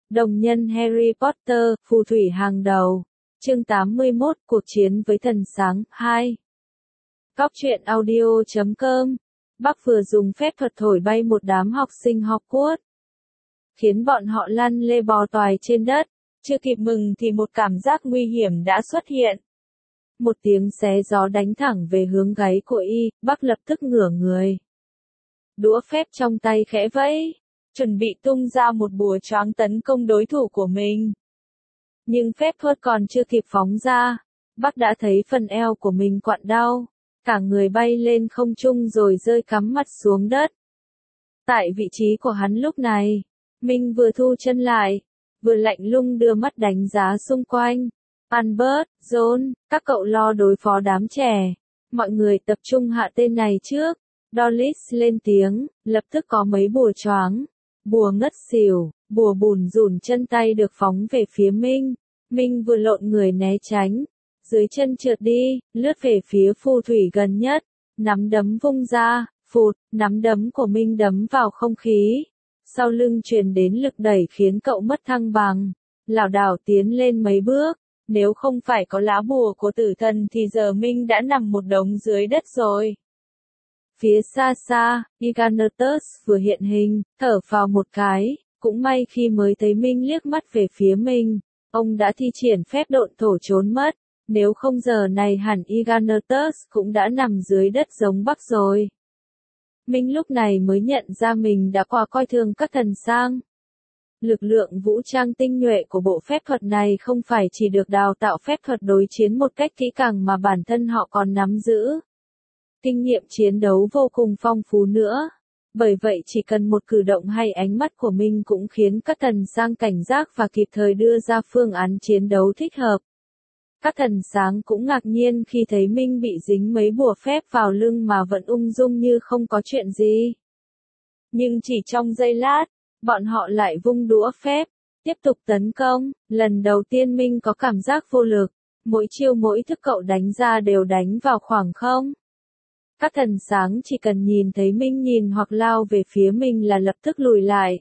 Đồng nhân Harry Potter, phù thủy hàng đầu. Chương 81, cuộc chiến với thần sáng, 2. Cóc truyện audio.com. Bắc vừa dùng phép thuật thổi bay một đám học sinh Hogwarts, khiến bọn họ lăn lê bò toài trên đất. Chưa kịp mừng thì một cảm giác nguy hiểm đã xuất hiện. Một tiếng xé gió đánh thẳng về hướng gáy của y, Bắc lập tức ngửa người. Đũa phép trong tay khẽ vẫy, chuẩn bị tung ra một bùa choáng tấn công đối thủ của mình. Nhưng phép thuật còn chưa kịp phóng ra, Bắc đã thấy phần eo của mình quặn đau, cả người bay lên không trung rồi rơi cắm mặt xuống đất. Tại vị trí của hắn lúc này, Minh vừa thu chân lại, vừa lạnh lùng đưa mắt đánh giá xung quanh. Albert, John, các cậu lo đối phó đám trẻ. Mọi người tập trung hạ tên này trước. Dolly lên tiếng, lập tức có mấy bùa choáng, bùa ngất xỉu, bùa bùn rủn chân tay được phóng về phía Minh. Minh vừa lộn người né tránh, dưới chân trượt đi, lướt về phía phù thủy gần nhất, nắm đấm vung ra, phụt, nắm đấm của Minh đấm vào không khí. Sau lưng truyền đến lực đẩy khiến cậu mất thăng bằng, lảo đảo tiến lên mấy bước. Nếu không phải có lá bùa của tử thần thì giờ Minh đã nằm một đống dưới đất rồi. Phía xa xa, Ignatius vừa hiện hình, thở phào một cái, cũng may khi mới thấy Minh liếc mắt về phía mình, ông đã thi triển phép độn thổ trốn mất, nếu không giờ này hẳn Ignatius cũng đã nằm dưới đất giống Bắc rồi. Minh lúc này mới nhận ra mình đã quá coi thường các thần sang. Lực lượng vũ trang tinh nhuệ của bộ phép thuật này không phải chỉ được đào tạo phép thuật đối chiến một cách kỹ càng mà bản thân họ còn nắm giữ kinh nghiệm chiến đấu vô cùng phong phú nữa. Bởi vậy chỉ cần một cử động hay ánh mắt của mình cũng khiến các thần sang cảnh giác và kịp thời đưa ra phương án chiến đấu thích hợp. Các thần sáng cũng ngạc nhiên khi thấy Minh bị dính mấy bùa phép vào lưng mà vẫn ung dung như không có chuyện gì. Nhưng chỉ trong giây lát, bọn họ lại vung đũa phép, tiếp tục tấn công. Lần đầu tiên Minh có cảm giác vô lực, mỗi chiêu mỗi thức cậu đánh ra đều đánh vào khoảng không. Các thần sáng chỉ cần nhìn thấy Minh nhìn hoặc lao về phía mình là lập tức lùi lại.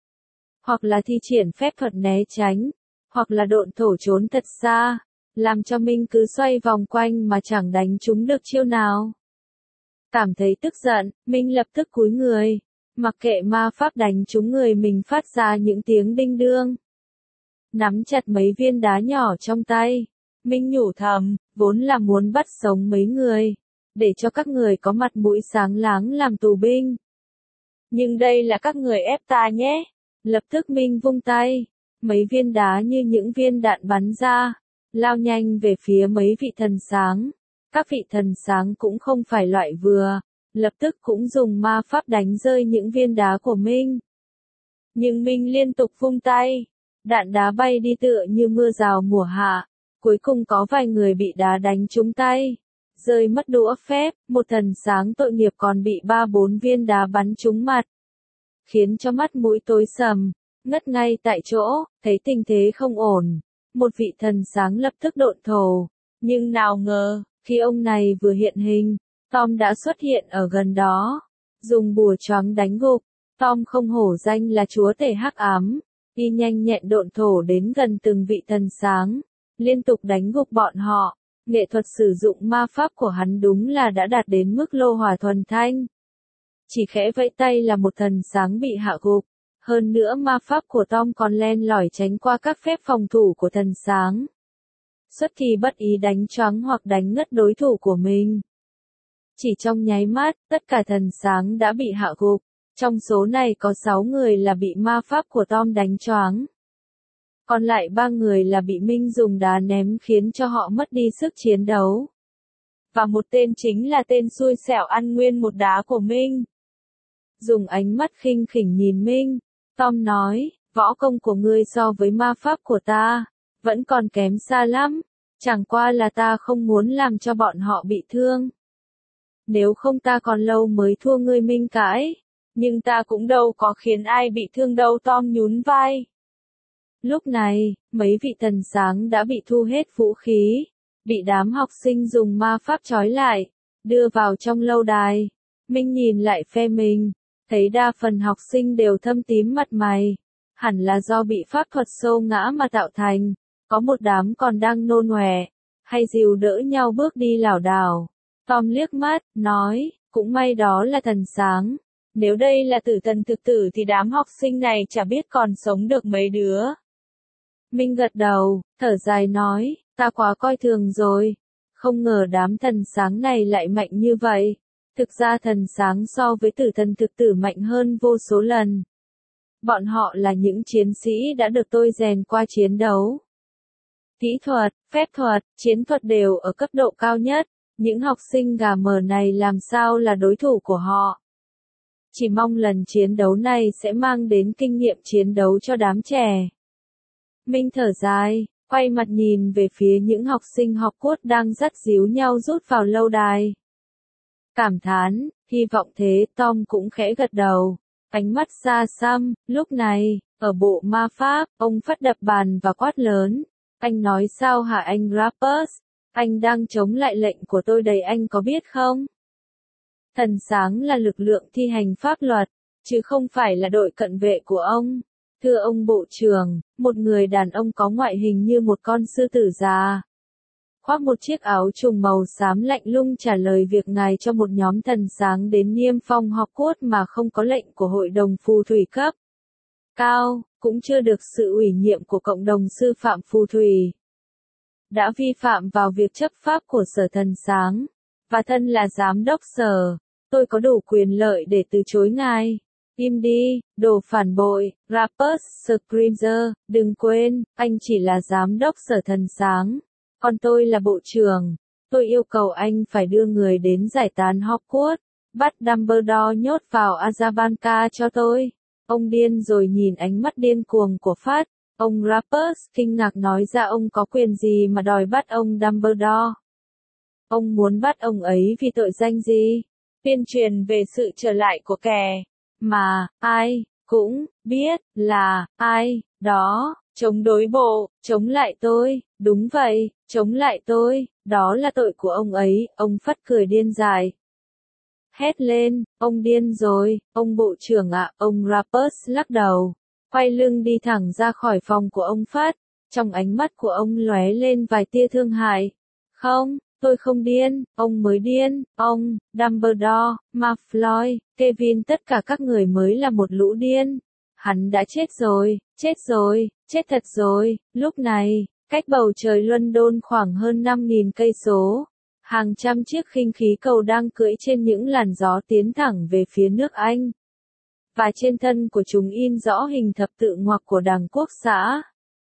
Hoặc là thi triển phép thuật né tránh, hoặc là độn thổ trốn thật xa, làm cho Minh cứ xoay vòng quanh mà chẳng đánh trúng được chiêu nào. Cảm thấy tức giận, Minh lập tức cúi người, mặc kệ ma pháp đánh trúng người mình phát ra những tiếng đinh đương. Nắm chặt mấy viên đá nhỏ trong tay, Minh nhủ thầm, vốn là muốn bắt sống mấy người, để cho các người có mặt mũi sáng láng làm tù binh. Nhưng đây là các người ép ta nhé. Lập tức Minh vung tay, mấy viên đá như những viên đạn bắn ra, lao nhanh về phía mấy vị thần sáng. Các vị thần sáng cũng không phải loại vừa, lập tức cũng dùng ma pháp đánh rơi những viên đá của Minh. Nhưng Minh liên tục vung tay, đạn đá bay đi tựa như mưa rào mùa hạ, cuối cùng có vài người bị đá đánh trúng tay, rơi mất đũa phép, một thần sáng tội nghiệp còn bị 3-4 viên đá bắn trúng mặt, khiến cho mắt mũi tối sầm, ngất ngay tại chỗ. Thấy tình thế không ổn, một vị thần sáng lập tức độn thổ, nhưng nào ngờ, khi ông này vừa hiện hình, Tom đã xuất hiện ở gần đó, dùng bùa choáng đánh gục. Tom không hổ danh là chúa tể hắc ám, y nhanh nhẹn độn thổ đến gần từng vị thần sáng, liên tục đánh gục bọn họ. Nghệ thuật sử dụng ma pháp của hắn đúng là đã đạt đến mức lô hỏa thuần thanh. Chỉ khẽ vẫy tay là một thần sáng bị hạ gục. Hơn nữa ma pháp của Tom còn len lỏi tránh qua các phép phòng thủ của thần sáng. Xuất kỳ bất ý đánh choáng hoặc đánh ngất đối thủ của mình. Chỉ trong nháy mắt, tất cả thần sáng đã bị hạ gục. Trong số này có 6 người là bị ma pháp của Tom đánh choáng. Còn lại 3 người là bị Minh dùng đá ném khiến cho họ mất đi sức chiến đấu. Và một tên chính là tên xui xẻo ăn nguyên một đá của Minh. Dùng ánh mắt khinh khỉnh nhìn Minh, Tom nói, võ công của ngươi so với ma pháp của ta, vẫn còn kém xa lắm, chẳng qua là ta không muốn làm cho bọn họ bị thương. Nếu không ta còn lâu mới thua ngươi Minh cãi, nhưng ta cũng đâu có khiến ai bị thương đâu. Tom nhún vai. Lúc này, mấy vị thần sáng đã bị thu hết vũ khí, bị đám học sinh dùng ma pháp trói lại, đưa vào trong lâu đài. Minh nhìn lại phe mình, thấy đa phần học sinh đều thâm tím mặt mày, hẳn là do bị pháp thuật xô ngã mà tạo thành, có một đám còn đang nôn ọe, hay dìu đỡ nhau bước đi lảo đảo. Tom liếc mắt, nói, cũng may đó là thần sáng. Nếu đây là tử thần thực tử thì đám học sinh này chả biết còn sống được mấy đứa. Minh gật đầu, thở dài nói, ta quá coi thường rồi. Không ngờ đám thần sáng này lại mạnh như vậy. Thực ra thần sáng so với tử thần thực tử mạnh hơn vô số lần. Bọn họ là những chiến sĩ đã được tôi rèn qua chiến đấu. Kỹ thuật, phép thuật, chiến thuật đều ở cấp độ cao nhất. Những học sinh gà mờ này làm sao là đối thủ của họ. Chỉ mong lần chiến đấu này sẽ mang đến kinh nghiệm chiến đấu cho đám trẻ. Minh thở dài, quay mặt nhìn về phía những học sinh Hogwarts đang dắt díu nhau rút vào lâu đài. Cảm thán, hy vọng thế. Tom cũng khẽ gật đầu, ánh mắt xa xăm. Lúc này, ở bộ ma pháp, ông phất đập bàn và quát lớn. Anh nói sao hả anh Grappus? Anh đang chống lại lệnh của tôi đấy, anh có biết không? Thần sáng là lực lượng thi hành pháp luật, chứ không phải là đội cận vệ của ông. Thưa ông bộ trưởng, một người đàn ông có ngoại hình như một con sư tử già, khoác một chiếc áo trùng màu xám lạnh lùng trả lời việc ngài cho một nhóm thần sáng đến niêm phong Hogwarts mà không có lệnh của hội đồng phù thủy cấp cao, cũng chưa được sự ủy nhiệm của cộng đồng sư phạm phù thủy. Đã vi phạm vào việc chấp pháp của sở thần sáng, và thân là giám đốc sở, tôi có đủ quyền lợi để từ chối ngài. Im đi, đồ phản bội. Grappus Scrimger, đừng quên, anh chỉ là giám đốc sở thần sáng, còn tôi là bộ trưởng. Tôi yêu cầu anh phải đưa người đến giải tán Hogwarts, bắt Dumbledore nhốt vào Azkaban cho tôi. Ông điên rồi, nhìn ánh mắt điên cuồng của Phát. Ông Grappus kinh ngạc nói ra, ông có quyền gì mà đòi bắt ông Dumbledore? Ông muốn bắt ông ấy vì tội danh gì? Tuyên truyền về sự trở lại của kẻ mà ai cũng biết là ai đó, chống đối bộ, chống lại tôi. Đúng vậy, chống lại tôi, đó là tội của ông ấy. Ông Phất cười điên dại, hét lên, ông điên rồi, ông bộ trưởng ạ. Ông Grappus lắc đầu, quay lưng đi thẳng ra khỏi phòng của ông Phát. Trong ánh mắt của ông lóe lên vài tia thương hại. Không, tôi không điên, ông mới điên. Ông, Dumbledore, Malfoy, Kevin, tất cả các người mới là một lũ điên. Hắn đã chết rồi, chết thật rồi. Lúc này, cách bầu trời London khoảng hơn 5.000 cây số, hàng trăm chiếc khinh khí cầu đang cưỡi trên những làn gió tiến thẳng về phía nước Anh. Và trên thân của chúng in rõ hình thập tự ngoặc của Đảng Quốc xã.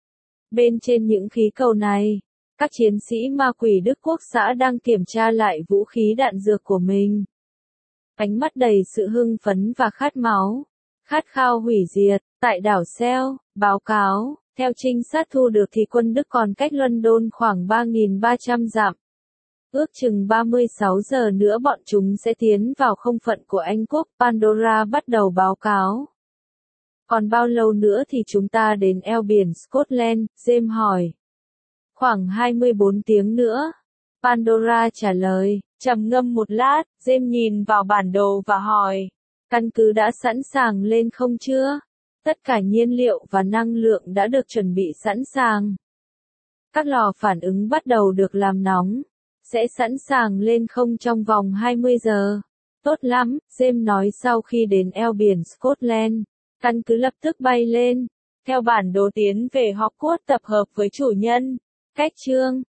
Bên trên những khí cầu này, các chiến sĩ ma quỷ Đức Quốc xã đang kiểm tra lại vũ khí đạn dược của mình. Ánh mắt đầy sự hưng phấn và khát máu, khát khao hủy diệt. Tại đảo Sel, báo cáo, theo trinh sát thu được thì quân Đức còn cách London khoảng 3.300 dặm. Ước chừng 36 giờ nữa bọn chúng sẽ tiến vào không phận của Anh quốc. Pandora bắt đầu báo cáo. Còn bao lâu nữa thì chúng ta đến eo biển Scotland? James hỏi. Khoảng 24 tiếng nữa. Pandora trả lời. Trầm ngâm một lát, James nhìn vào bản đồ và hỏi. Căn cứ đã sẵn sàng lên không chưa? Tất cả nhiên liệu và năng lượng đã được chuẩn bị sẵn sàng. Các lò phản ứng bắt đầu được làm nóng. Sẽ sẵn sàng lên không trong vòng 20 giờ. Tốt lắm, James nói sau khi đến eo biển Scotland. Căn cứ lập tức bay lên. Theo bản đồ tiến về Hogwarts tập hợp với chủ nhân. Cách chương